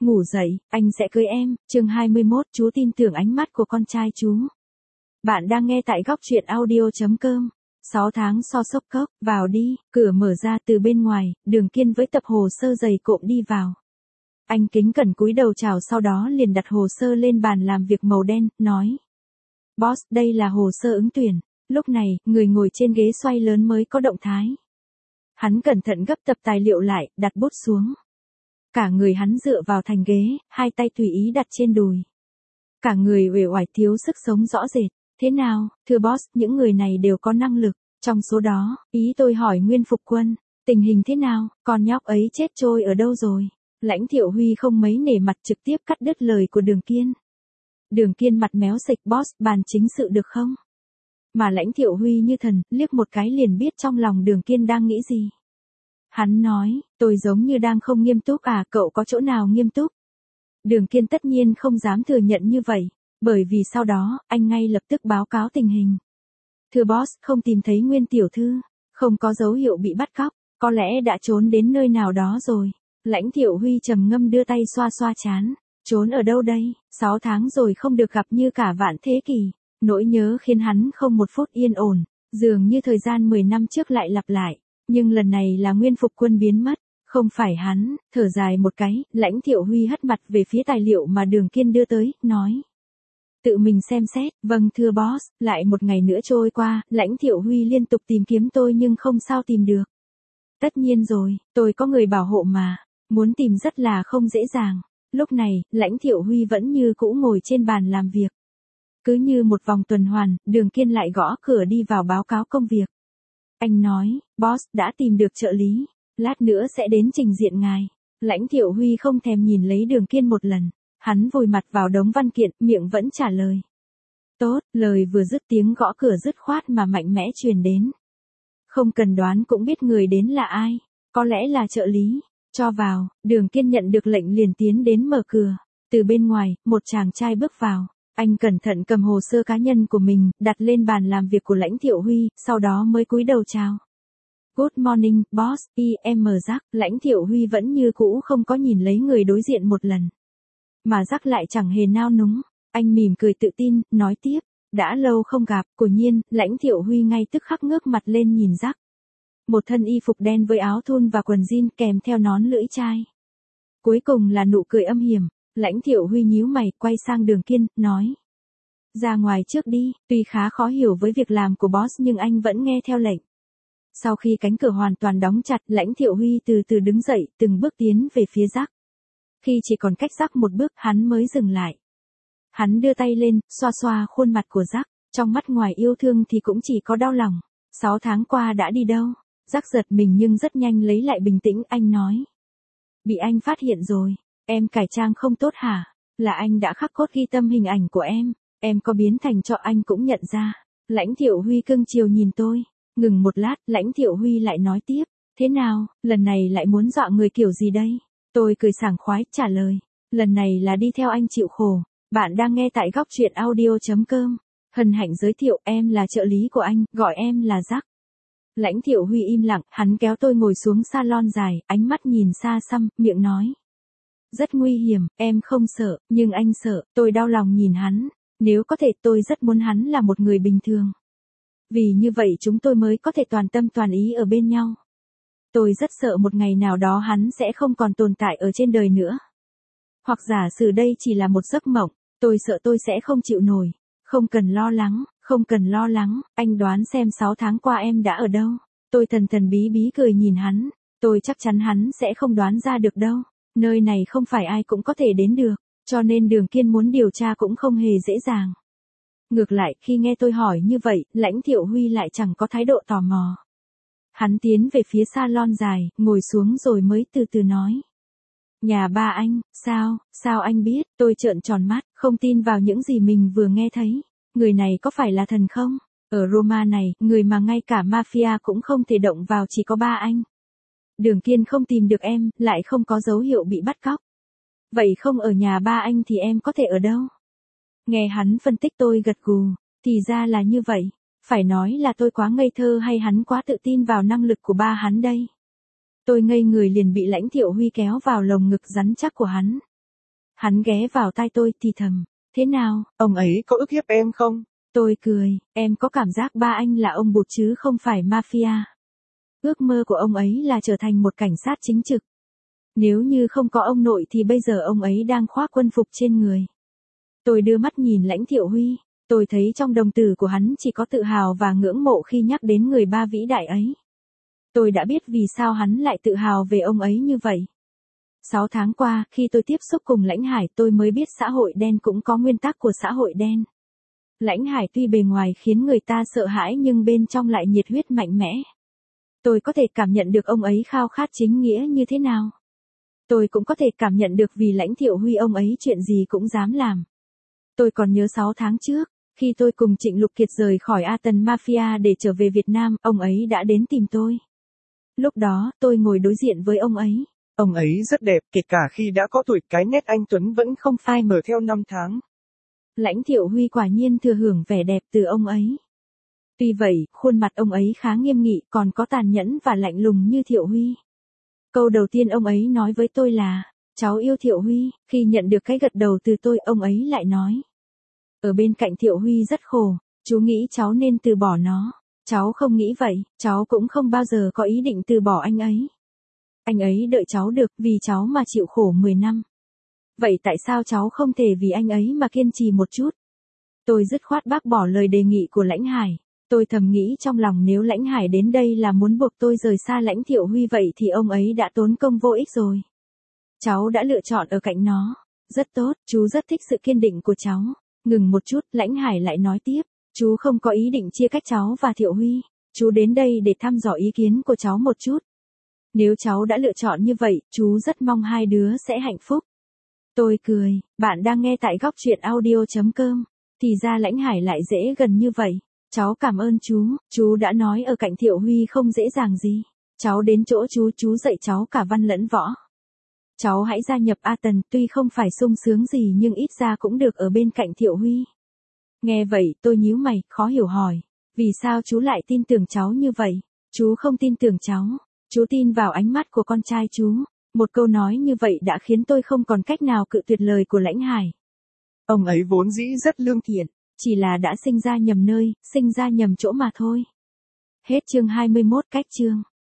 ngủ dậy, anh sẽ cưới em, chương 21, chú tin tưởng ánh mắt của con trai chú. Bạn đang nghe tại góc truyện audio.com. 6 tháng so sốc cốc, vào đi, cửa mở ra từ bên ngoài, Đường Kiên với tập hồ sơ dày cộm đi vào. Anh kính cẩn cúi đầu chào sau đó liền đặt hồ sơ lên bàn làm việc màu đen, nói. Boss, đây là hồ sơ ứng tuyển. Lúc này, người ngồi trên ghế xoay lớn mới có động thái. Hắn cẩn thận gấp tập tài liệu lại, đặt bút xuống. Cả người hắn dựa vào thành ghế, hai tay tùy ý đặt trên đùi. Cả người uể oải thiếu sức sống rõ rệt. Thế nào, thưa boss, những người này đều có năng lực. Trong số đó, ý tôi hỏi Nguyên Phục Quân, tình hình thế nào, con nhóc ấy chết trôi ở đâu rồi? Lãnh Thiệu Huy không mấy nể mặt trực tiếp cắt đứt lời của Đường Kiên. Đường Kiên mặt méo sạch, boss, bàn chính sự được không? Mà Lãnh Thiệu Huy như thần, liếc một cái liền biết trong lòng Đường Kiên đang nghĩ gì. Hắn nói, tôi giống như đang không nghiêm túc à, cậu có chỗ nào nghiêm túc? Đường Kiên tất nhiên không dám thừa nhận như vậy, bởi vì sau đó, anh ngay lập tức báo cáo tình hình. Thưa boss, không tìm thấy Nguyên tiểu thư, không có dấu hiệu bị bắt cóc, có lẽ đã trốn đến nơi nào đó rồi. Lãnh Thiệu Huy trầm ngâm đưa tay xoa xoa trán, trốn ở đâu đây, 6 tháng rồi không được gặp như cả vạn thế kỷ, nỗi nhớ khiến hắn không một phút yên ổn, dường như thời gian 10 năm trước lại lặp lại, nhưng lần này là Nguyên Phục Quân biến mất, không phải hắn, thở dài một cái, Lãnh Thiệu Huy hất mặt về phía tài liệu mà Đường Kiên đưa tới, nói. Tự mình xem xét, vâng thưa boss, lại một ngày nữa trôi qua, Lãnh Thiệu Huy liên tục tìm kiếm tôi nhưng không sao tìm được. Tất nhiên rồi, tôi có người bảo hộ mà, muốn tìm rất là không dễ dàng. Lúc này, Lãnh Thiệu Huy vẫn như cũ ngồi trên bàn làm việc. Cứ như một vòng tuần hoàn, Đường Kiên lại gõ cửa đi vào báo cáo công việc. Anh nói, boss, đã tìm được trợ lý, lát nữa sẽ đến trình diện ngài. Lãnh Thiệu Huy không thèm nhìn lấy Đường Kiên một lần, hắn vùi mặt vào đống văn kiện, miệng vẫn trả lời. Tốt, lời vừa dứt tiếng gõ cửa dứt khoát mà mạnh mẽ truyền đến. Không cần đoán cũng biết người đến là ai, có lẽ là trợ lý. Cho vào, Đường Kiên nhận được lệnh liền tiến đến mở cửa. Từ bên ngoài, một chàng trai bước vào. Anh cẩn thận cầm hồ sơ cá nhân của mình, đặt lên bàn làm việc của Lãnh Thiệu Huy, sau đó mới cúi đầu chào. Good morning, boss, em Jack. Lãnh Thiệu Huy vẫn như cũ không có nhìn lấy người đối diện một lần. Mà Jack lại chẳng hề nao núng. Anh mỉm cười tự tin, nói tiếp. Đã lâu không gặp, quả nhiên, Lãnh Thiệu Huy ngay tức khắc ngước mặt lên nhìn Jack. Một thân y phục đen với áo thun và quần jean kèm theo nón lưỡi chai. Cuối cùng là nụ cười âm hiểm, Lãnh Thiệu Huy nhíu mày, quay sang Đường Kiên, nói. Ra ngoài trước đi, tuy khá khó hiểu với việc làm của boss nhưng anh vẫn nghe theo lệnh. Sau khi cánh cửa hoàn toàn đóng chặt, Lãnh Thiệu Huy từ từ đứng dậy, từng bước tiến về phía Jack. Khi chỉ còn cách Jack một bước, hắn mới dừng lại. Hắn đưa tay lên, xoa xoa khuôn mặt của Jack, trong mắt ngoài yêu thương thì cũng chỉ có đau lòng. 6 tháng qua đã đi đâu? Jack giật mình nhưng rất nhanh lấy lại bình tĩnh, anh nói. Bị anh phát hiện rồi, em cải trang không tốt hả? Là anh đã khắc cốt ghi tâm hình ảnh của em có biến thành cho anh cũng nhận ra. Lãnh Thiệu Huy cưng chiều nhìn tôi, ngừng một lát, Lãnh Thiệu Huy lại nói tiếp, thế nào, lần này lại muốn dọa người kiểu gì đây? Tôi cười sảng khoái, trả lời, lần này là đi theo anh chịu khổ. Bạn đang nghe tại góc truyện audio.com. Hân hạnh giới thiệu, em là trợ lý của anh, gọi em là Jack. Lãnh Thiệu Huy im lặng, hắn kéo tôi ngồi xuống salon dài, ánh mắt nhìn xa xăm, miệng nói. Rất nguy hiểm, em không sợ, nhưng anh sợ, tôi đau lòng nhìn hắn. Nếu có thể tôi rất muốn hắn là một người bình thường. Vì như vậy chúng tôi mới có thể toàn tâm toàn ý ở bên nhau. Tôi rất sợ một ngày nào đó hắn sẽ không còn tồn tại ở trên đời nữa. Hoặc giả sử đây chỉ là một giấc mộng, tôi sợ tôi sẽ không chịu nổi. Không cần lo lắng, anh đoán xem 6 tháng qua em đã ở đâu. Tôi thần thần bí bí cười nhìn hắn, tôi chắc chắn hắn sẽ không đoán ra được đâu. Nơi này không phải ai cũng có thể đến được, cho nên Đường Kiên muốn điều tra cũng không hề dễ dàng. Ngược lại, khi nghe tôi hỏi như vậy, Lãnh Thiệu Huy lại chẳng có thái độ tò mò. Hắn tiến về phía salon dài, ngồi xuống rồi mới từ từ nói. Nhà ba anh, sao anh biết? Tôi trợn tròn mắt, không tin vào những gì mình vừa nghe thấy. Người này có phải là thần không? Ở Roma này, người mà ngay cả mafia cũng không thể động vào chỉ có ba anh. Đường Kiên không tìm được em, lại không có dấu hiệu bị bắt cóc. Vậy không ở nhà ba anh thì em có thể ở đâu? Nghe hắn phân tích tôi gật gù, thì ra là như vậy. Phải nói là tôi quá ngây thơ hay hắn quá tự tin vào năng lực của ba hắn đây? Tôi ngây người liền bị Lãnh Thiệu Huy kéo vào lồng ngực rắn chắc của hắn. Hắn ghé vào tai tôi thì thầm, thế nào, Ông ấy có ức hiếp em không? Tôi cười, em có cảm giác ba anh là ông bụt chứ không phải mafia. Ước mơ của ông ấy là trở thành một cảnh sát chính trực. Nếu như không có ông nội thì bây giờ ông ấy đang khoác quân phục trên người. Tôi đưa mắt nhìn Lãnh Thiệu Huy, tôi thấy trong đồng tử của hắn chỉ có tự hào và ngưỡng mộ khi nhắc đến người ba vĩ đại ấy. Tôi đã biết vì sao hắn lại tự hào về ông ấy như vậy. 6 tháng qua, khi tôi tiếp xúc cùng Lãnh Hải tôi mới biết xã hội đen cũng có nguyên tắc của xã hội đen. Lãnh Hải tuy bề ngoài khiến người ta sợ hãi nhưng bên trong lại nhiệt huyết mạnh mẽ. Tôi có thể cảm nhận được ông ấy khao khát chính nghĩa như thế nào. Tôi cũng có thể cảm nhận được vì Lãnh Thiệu Huy ông ấy chuyện gì cũng dám làm. Tôi còn nhớ 6 tháng trước, khi tôi cùng Trịnh Lục Kiệt rời khỏi A Tần Mafia để trở về Việt Nam, ông ấy đã đến tìm tôi. Lúc đó, tôi ngồi đối diện với ông ấy. Ông ấy rất đẹp, kể cả khi đã có tuổi, cái nét anh tuấn vẫn không phai mờ theo năm tháng. Lãnh Thiệu Huy quả nhiên thừa hưởng vẻ đẹp từ ông ấy. Tuy vậy, khuôn mặt ông ấy khá nghiêm nghị, còn có tàn nhẫn và lạnh lùng như Thiệu Huy. Câu đầu tiên ông ấy nói với tôi là, cháu yêu Thiệu Huy. Khi nhận được cái gật đầu từ tôi, ông ấy lại nói, ở bên cạnh Thiệu Huy rất khổ, chú nghĩ cháu nên từ bỏ nó. Cháu không nghĩ vậy, cháu cũng không bao giờ có ý định từ bỏ anh ấy. Anh ấy đợi cháu được, vì cháu mà chịu khổ 10 năm. Vậy tại sao cháu không thể vì anh ấy mà kiên trì một chút? Tôi dứt khoát bác bỏ lời đề nghị của Lãnh Hải. Tôi thầm nghĩ trong lòng nếu Lãnh Hải đến đây là muốn buộc tôi rời xa Lãnh Thiệu Huy vậy thì ông ấy đã tốn công vô ích rồi. Cháu đã lựa chọn ở cạnh nó. Rất tốt, chú rất thích sự kiên định của cháu. Ngừng một chút, Lãnh Hải lại nói tiếp. Chú không có ý định chia cách cháu và Thiệu Huy. Chú đến đây để thăm dò ý kiến của cháu một chút. Nếu cháu đã lựa chọn như vậy, chú rất mong hai đứa sẽ hạnh phúc. Tôi cười, bạn đang nghe tại góc truyện audio.com. Thì ra Lãnh Hải lại dễ gần như vậy. Cháu cảm ơn chú đã nói ở cạnh Thiệu Huy không dễ dàng gì. Cháu đến chỗ chú dạy cháu cả văn lẫn võ. Cháu hãy gia nhập A Tần, tuy không phải sung sướng gì nhưng ít ra cũng được ở bên cạnh Thiệu Huy. Nghe vậy, tôi nhíu mày, khó hiểu hỏi. Vì sao chú lại tin tưởng cháu như vậy? Chú không tin tưởng cháu. Chú tin vào ánh mắt của con trai chú. Một câu nói như vậy đã khiến tôi không còn cách nào cự tuyệt lời của Lãnh Hải. Ông ấy vốn dĩ rất lương thiện. Chỉ là đã sinh ra nhầm nơi, sinh ra nhầm chỗ mà thôi. Hết chương 21 cách chương.